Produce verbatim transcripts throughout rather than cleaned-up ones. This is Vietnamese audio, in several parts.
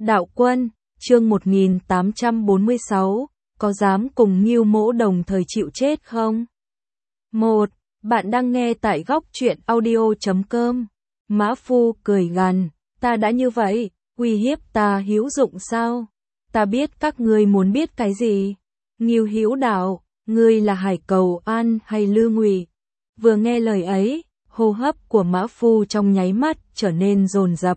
Đạo Quân, chương một nghìn tám trăm bốn mươi sáu, có dám cùng Ngưu Mỗ đồng thời chịu chết không? một. Bạn đang nghe tại góc truyện audio chấm com. Mã Phu cười gằn, ta đã như vậy, uy hiếp ta hữu dụng sao? Ta biết các ngươi muốn biết cái gì? Ngưu Hữu Đạo, ngươi là Hải Cầu An hay Lư Ngụy? Vừa nghe lời ấy, hô hấp của Mã Phu trong nháy mắt trở nên dồn dập.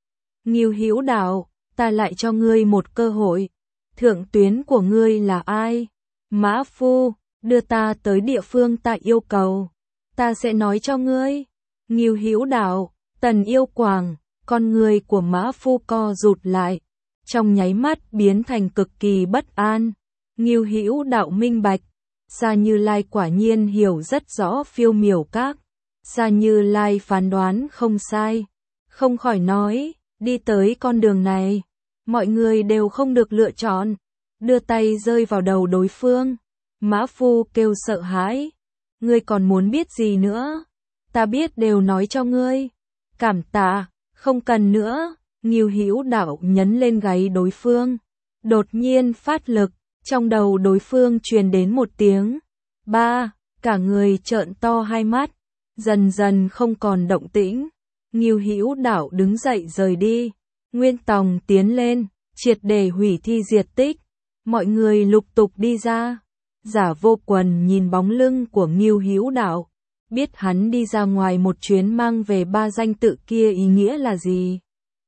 Ngưu Hữu Đạo, ta lại cho ngươi một cơ hội. Thượng tuyến của ngươi là ai? Mã Phu, đưa ta tới địa phương ta yêu cầu. Ta sẽ nói cho ngươi. Ngưu Hữu Đạo, Tần Yêu Quảng, con người của Mã Phu co rụt lại, trong nháy mắt biến thành cực kỳ bất an. Ngưu Hữu Đạo minh bạch, Sa Như Lai quả nhiên hiểu rất rõ phiêu miểu các. Sa Như Lai phán đoán không sai, không khỏi nói, đi tới con đường này, mọi người đều không được lựa chọn, đưa tay rơi vào đầu đối phương. Mã Phu kêu sợ hãi, ngươi còn muốn biết gì nữa? Ta biết đều nói cho ngươi. Cảm tạ, không cần nữa. Ngưu Hữu Đạo nhấn lên gáy đối phương, đột nhiên phát lực, trong đầu đối phương truyền đến một tiếng ba, cả người trợn to hai mắt, dần dần không còn động tĩnh. Ngưu Hữu Đạo đứng dậy rời đi. Nguyên Tòng tiến lên, triệt để hủy thi diệt tích. Mọi người lục tục đi ra. Giả Vô Quần nhìn bóng lưng của Ngưu Hữu Đạo, biết hắn đi ra ngoài một chuyến mang về ba danh tự kia ý nghĩa là gì.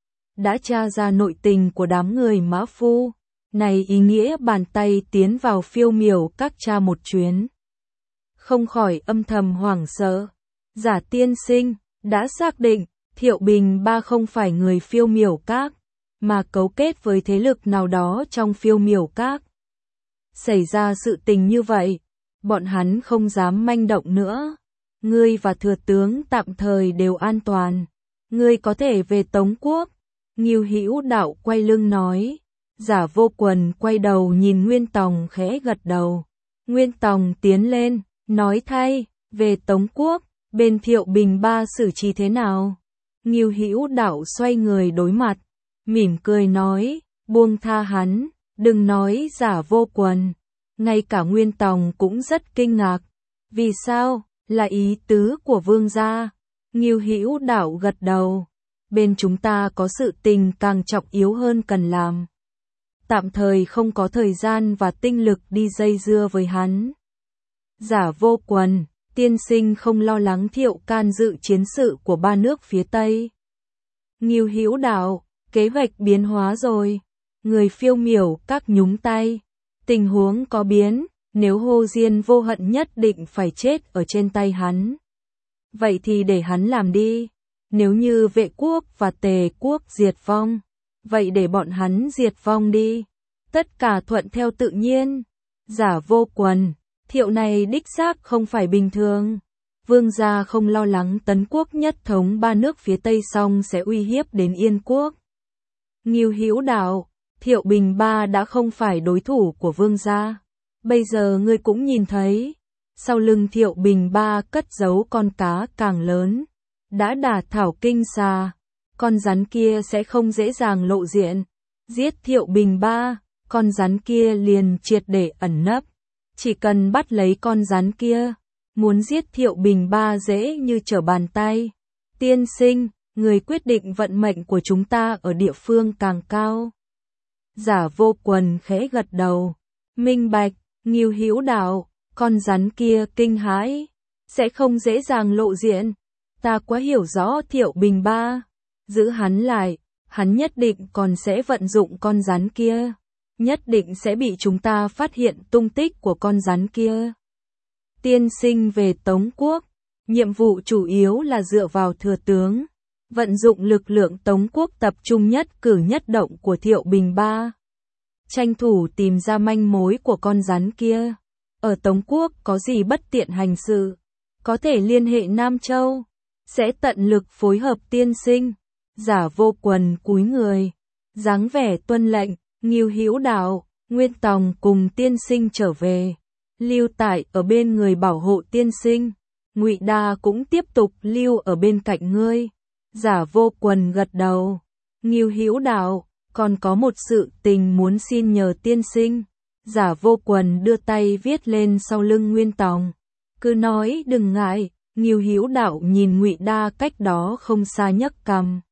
Đã tra ra nội tình của đám người Mã Phu, này ý nghĩa bàn tay tiến vào phiêu miểu các tra một chuyến. Không khỏi âm thầm hoảng sợ. Giả tiên sinh, đã xác định, Thiệu Bình Ba không phải người phiêu miểu các, mà cấu kết với thế lực nào đó trong phiêu miểu các. Xảy ra sự tình như vậy, bọn hắn không dám manh động nữa. Ngươi và thừa tướng tạm thời đều an toàn. Ngươi có thể về Tống Quốc. Ngưu Hữu Đạo quay lưng nói. Giả Vô Quần quay đầu nhìn Nguyên Tòng khẽ gật đầu. Nguyên Tòng tiến lên, nói thay, về Tống Quốc, bên Thiệu Bình Ba xử trí thế nào? Ngưu Hữu Đạo xoay người đối mặt, mỉm cười nói, buông tha hắn, đừng nói Giả Vô Quần. Ngay cả Nguyên Tòng cũng rất kinh ngạc. Vì sao? Là ý tứ của vương gia. Ngưu Hữu Đạo gật đầu. Bên chúng ta có sự tình càng trọng yếu hơn cần làm. Tạm thời không có thời gian và tinh lực đi dây dưa với hắn. Giả Vô Quần, tiên sinh không lo lắng Thiệu can dự chiến sự của ba nước phía Tây. Ngưu Hữu Đạo, kế hoạch biến hóa rồi. Người phiêu miểu các nhúng tay. Tình huống có biến, nếu Hồ Diên Vô Hận nhất định phải chết ở trên tay hắn. Vậy thì để hắn làm đi. Nếu như Vệ Quốc và Tề Quốc diệt vong, vậy để bọn hắn diệt vong đi. Tất cả thuận theo tự nhiên. Giả Vô Quần, Thiệu này đích xác không phải bình thường. Vương gia không lo lắng Tấn Quốc nhất thống ba nước phía Tây xong sẽ uy hiếp đến Yên Quốc. Ngưu Hữu Đạo, Thiệu Bình Ba đã không phải đối thủ của vương gia. Bây giờ ngươi cũng nhìn thấy, sau lưng Thiệu Bình Ba cất giấu con cá càng lớn. Đã đả thảo kinh xà, con rắn kia sẽ không dễ dàng lộ diện. Giết Thiệu Bình Ba, con rắn kia liền triệt để ẩn nấp. Chỉ cần bắt lấy con rắn kia, muốn giết Thiệu Bình Ba dễ như trở bàn tay. Tiên sinh, người quyết định vận mệnh của chúng ta ở địa phương càng cao. Giả Vô Quần khẽ gật đầu. Minh bạch. Ngưu Hữu Đạo, con rắn kia kinh hãi, sẽ không dễ dàng lộ diện. Ta quá hiểu rõ Thiệu Bình Ba. Giữ hắn lại, hắn nhất định còn sẽ vận dụng con rắn kia. Nhất định sẽ bị chúng ta phát hiện tung tích của con rắn kia. Tiên sinh về Tống Quốc, nhiệm vụ chủ yếu là dựa vào thừa tướng. Vận dụng lực lượng Tống Quốc tập trung nhất cử nhất động của Thiệu Bình Ba. Tranh thủ tìm ra manh mối của con rắn kia. Ở Tống Quốc có gì bất tiện hành sự, có thể liên hệ Nam Châu. Sẽ tận lực phối hợp tiên sinh. Giả Vô Quần cúi người, dáng vẻ tuân lệnh. Ngưu Hữu Đạo, Nguyên Tòng cùng tiên sinh trở về, lưu tại ở bên người bảo hộ tiên sinh. Ngụy Đa cũng tiếp tục lưu ở bên cạnh ngươi. Giả Vô Quần gật đầu. Ngưu Hữu Đạo, còn có một sự tình muốn xin nhờ tiên sinh. Giả Vô Quần đưa tay viết lên sau lưng Nguyên Tòng. Cứ nói đừng ngại, Ngưu Hữu Đạo nhìn Ngụy Đa cách đó không xa nhấc cằm.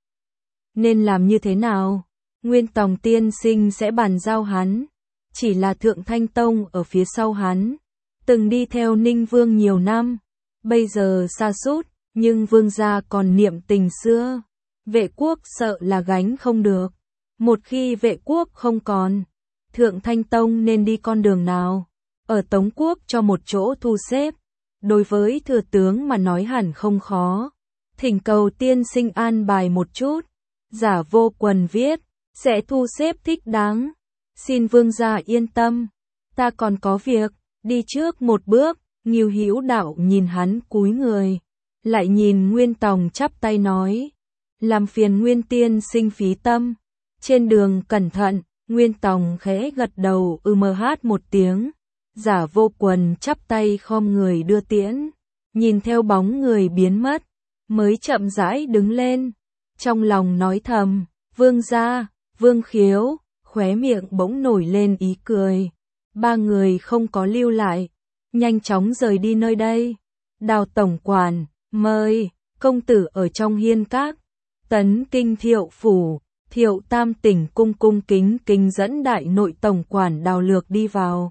Nên làm như thế nào? Nguyên Tòng tiên sinh sẽ bàn giao hắn. Chỉ là Thượng Thanh Tông ở phía sau hắn. Từng đi theo Ninh Vương nhiều năm. Bây giờ sa sút, nhưng Vương gia còn niệm tình xưa. Vệ quốc sợ là gánh không được. Một khi vệ quốc không còn, Thượng Thanh Tông nên đi con đường nào? Ở Tống quốc cho một chỗ thu xếp. Đối với thừa tướng mà nói hẳn không khó. Thỉnh cầu tiên sinh an bài một chút. Giả Vô Quần viết, sẽ thu xếp thích đáng. Xin vương gia yên tâm, ta còn có việc, đi trước một bước. Ngưu Hữu Đạo nhìn hắn cúi người, lại nhìn Nguyên Tòng chắp tay nói, làm phiền Nguyên tiên sinh phí tâm. Trên đường cẩn thận. Nguyên Tòng khẽ gật đầu ừ mờ hát một tiếng. Giả Vô Quần chắp tay khom người đưa tiễn, nhìn theo bóng người biến mất, mới chậm rãi đứng lên, trong lòng nói thầm, vương gia, Vương Khiếu, khóe miệng bỗng nổi lên ý cười. Ba người không có lưu lại, nhanh chóng rời đi nơi đây. Đào tổng quản, mời, công tử ở trong hiên các. Tấn Kinh Thiệu phủ, Thiệu Tam Tỉnh cung cung kính kính dẫn đại nội tổng quản Đào Lược đi vào.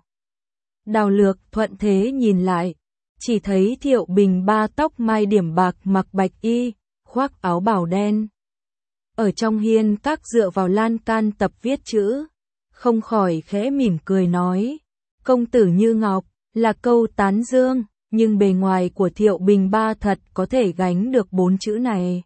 Đào Lược thuận thế nhìn lại, chỉ thấy Thiệu Bình Ba tóc mai điểm bạc mặc bạch y, khoác áo bào đen. Ở trong hiên các dựa vào lan can tập viết chữ, không khỏi khẽ mỉm cười nói, công tử như ngọc, là câu tán dương, nhưng bề ngoài của Thiệu Bình Ba thật có thể gánh được bốn chữ này.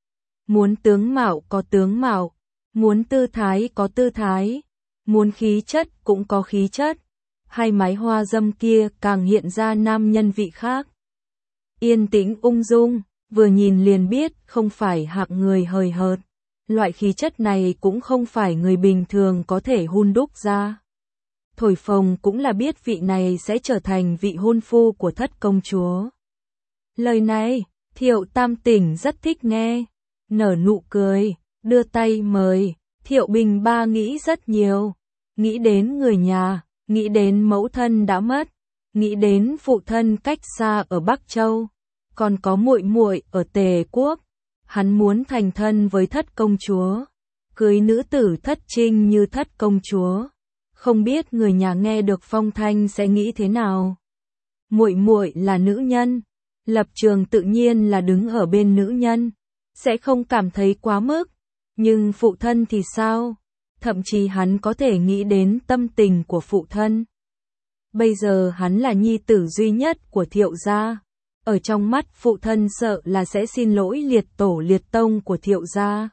Muốn tướng mạo có tướng mạo, muốn tư thái có tư thái, muốn khí chất cũng có khí chất. Hai mái hoa dâm kia càng hiện ra nam nhân vị khác. Yên tĩnh ung dung, vừa nhìn liền biết không phải hạng người hời hợt. Loại khí chất này cũng không phải người bình thường có thể hun đúc ra. Thổi phồng cũng là biết vị này sẽ trở thành vị hôn phu của thất công chúa. Lời này, Thiệu Tam Tỉnh rất thích nghe, nở nụ cười, đưa tay mời. Thiệu Bình Ba nghĩ rất nhiều, nghĩ đến người nhà, nghĩ đến mẫu thân đã mất, nghĩ đến phụ thân cách xa ở Bắc Châu, còn có muội muội ở Tề Quốc. Hắn muốn thành thân với thất công chúa, cưới nữ tử thất trinh như thất công chúa. Không biết người nhà nghe được phong thanh sẽ nghĩ thế nào. Muội muội là nữ nhân, lập trường tự nhiên là đứng ở bên nữ nhân, sẽ không cảm thấy quá mức. Nhưng phụ thân thì sao? Thậm chí hắn có thể nghĩ đến tâm tình của phụ thân. Bây giờ hắn là nhi tử duy nhất của Thiệu gia. Ở trong mắt phụ thân sợ là sẽ xin lỗi liệt tổ liệt tông của Thiệu gia.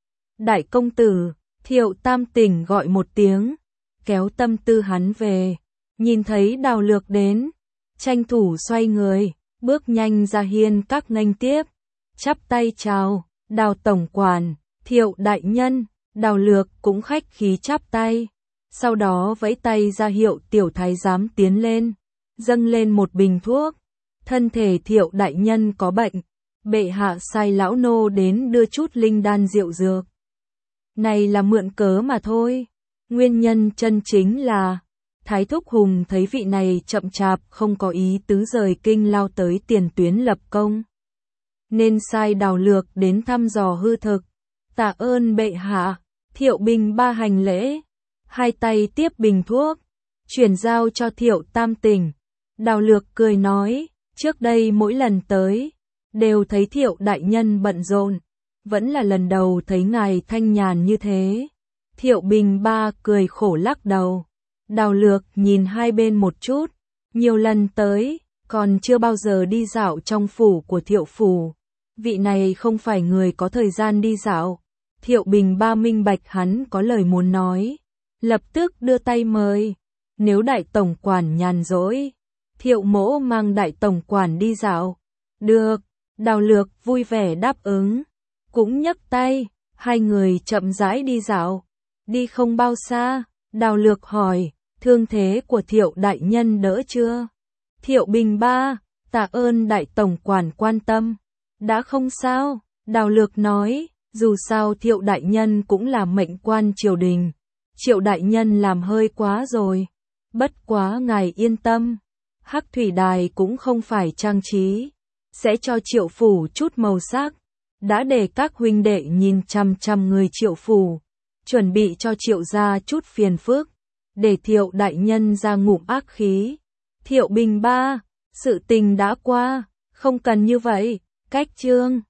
Đại công tử, Thiệu Tam Tỉnh gọi một tiếng, kéo tâm tư hắn về. Nhìn thấy Đào Lược đến, tranh thủ xoay người, bước nhanh ra hiên các nghênh tiếp. Chắp tay chào, Đào tổng quản, Thiệu đại nhân. Đào Lược cũng khách khí chắp tay, sau đó vẫy tay ra hiệu tiểu thái giám tiến lên, dâng lên một bình thuốc. Thân thể Thiệu đại nhân có bệnh, bệ hạ sai lão nô đến đưa chút linh đan rượu dược. Này là mượn cớ mà thôi, nguyên nhân chân chính là Thái Thúc Hùng thấy vị này chậm chạp không có ý tứ rời kinh lao tới tiền tuyến lập công, nên sai Đào Lược đến thăm dò hư thực. Tạ ơn bệ hạ. Thiệu Bình Ba hành lễ, hai tay tiếp bình thuốc, chuyển giao cho Thiệu Tam Tỉnh. Đào Lược cười nói, trước đây mỗi lần tới, đều thấy Thiệu đại nhân bận rộn, vẫn là lần đầu thấy ngài thanh nhàn như thế. Thiệu Bình Ba cười khổ lắc đầu. Đào Lược nhìn hai bên một chút, nhiều lần tới, còn chưa bao giờ đi dạo trong phủ của Thiệu phủ. Vị này không phải người có thời gian đi dạo. Thiệu Bình Ba minh bạch hắn có lời muốn nói, lập tức đưa tay mời. Nếu đại tổng quản nhàn rỗi, Thiệu mỗ mang đại tổng quản đi dạo. Được, Đào Lược vui vẻ đáp ứng, cũng nhấc tay, hai người chậm rãi đi dạo. Đi không bao xa, Đào Lược hỏi, thương thế của Thiệu đại nhân đỡ chưa? Thiệu Bình Ba, tạ ơn đại tổng quản quan tâm, đã không sao. Đào Lược nói, Dù sao Thiệu đại nhân cũng là mệnh quan triều đình, Triệu đại nhân làm hơi quá rồi. Bất quá ngài yên tâm, Hắc Thủy Đài cũng không phải trang trí, sẽ cho Triệu phủ chút màu sắc, đã để các huynh đệ nhìn chăm chăm người Triệu phủ, chuẩn bị cho Triệu gia chút phiền phức, để Thiệu đại nhân ra ngụm ác khí. Thiệu Bình ba, sự tình đã qua, không cần như vậy, cách chương.